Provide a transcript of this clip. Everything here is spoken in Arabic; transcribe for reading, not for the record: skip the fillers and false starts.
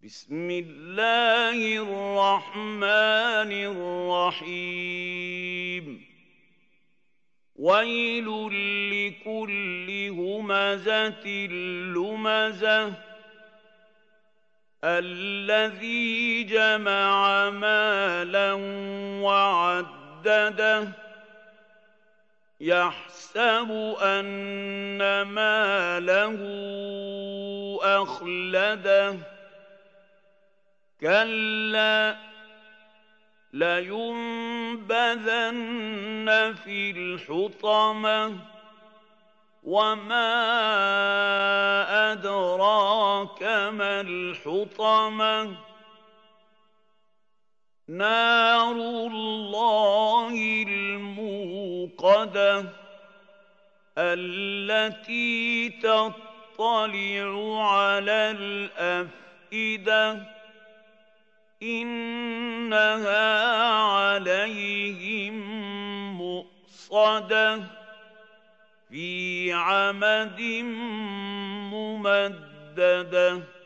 بسم الله الرحمن الرحيم ويل لكل همزة لمزة الذي جمع مالا وعدده يحسب أن ماله أخلده كلا لينبذن في الحطمة وما أدراك ما الحطمة نار الله الموقدة التي تطلع على الأفئدة إنها عليهم مؤصدة في عمد ممددة